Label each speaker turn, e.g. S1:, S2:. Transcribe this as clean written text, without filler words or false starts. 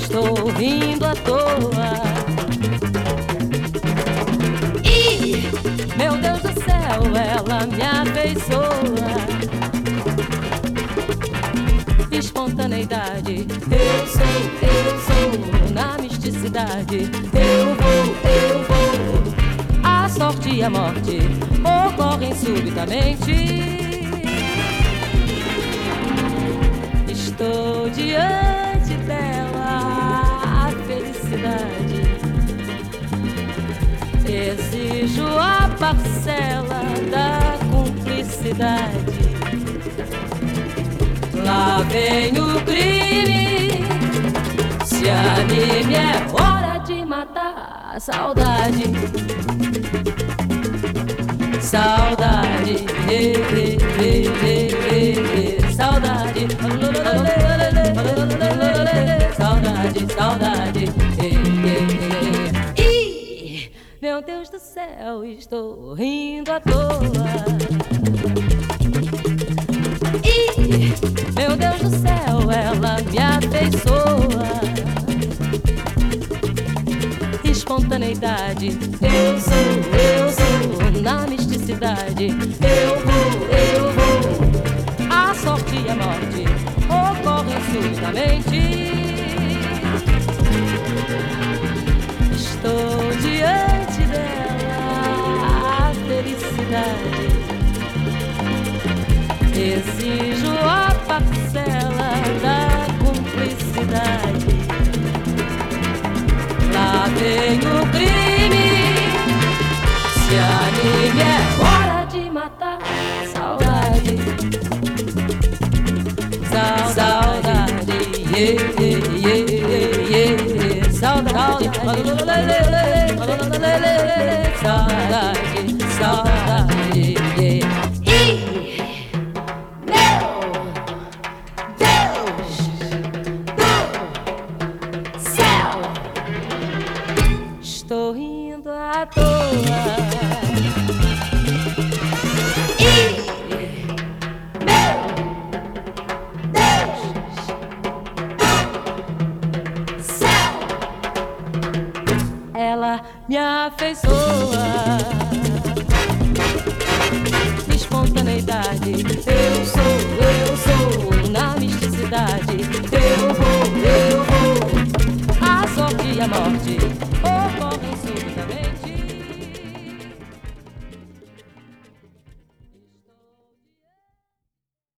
S1: estou rindo à toa. Ih, meu Deus do céu, ela me afeiçoa. Espontaneidade, eu sou na misticidade. Eu vou, a sorte e a morte ocorrem subitamente. Estou diante dela, a felicidade. Exijo a parcela da cumplicidade. Lá vem o crime, se anime, é hora de matar a saudade. Saudade, saudade, saudade, saudade. Ih, meu Deus do céu, estou rindo à toa. Ih, meu Deus do céu, ela me afeiçoa. Espontaneidade, eu sou na misticidade. Eu vou, a sorte e a morte ocorrem subitamente. Estou diante dela, a felicidade. Exijo a parcela da cumplicidade. Lá vem o crime, se anime, é hora de matar a saudade. Saudade, saudade, saudade, saudade. Estou rindo à toa. E meu Deus do céu, ela me afeiçoa. Espontaneidade, eu sou na misticidade. Eu vou, a sorte e a morte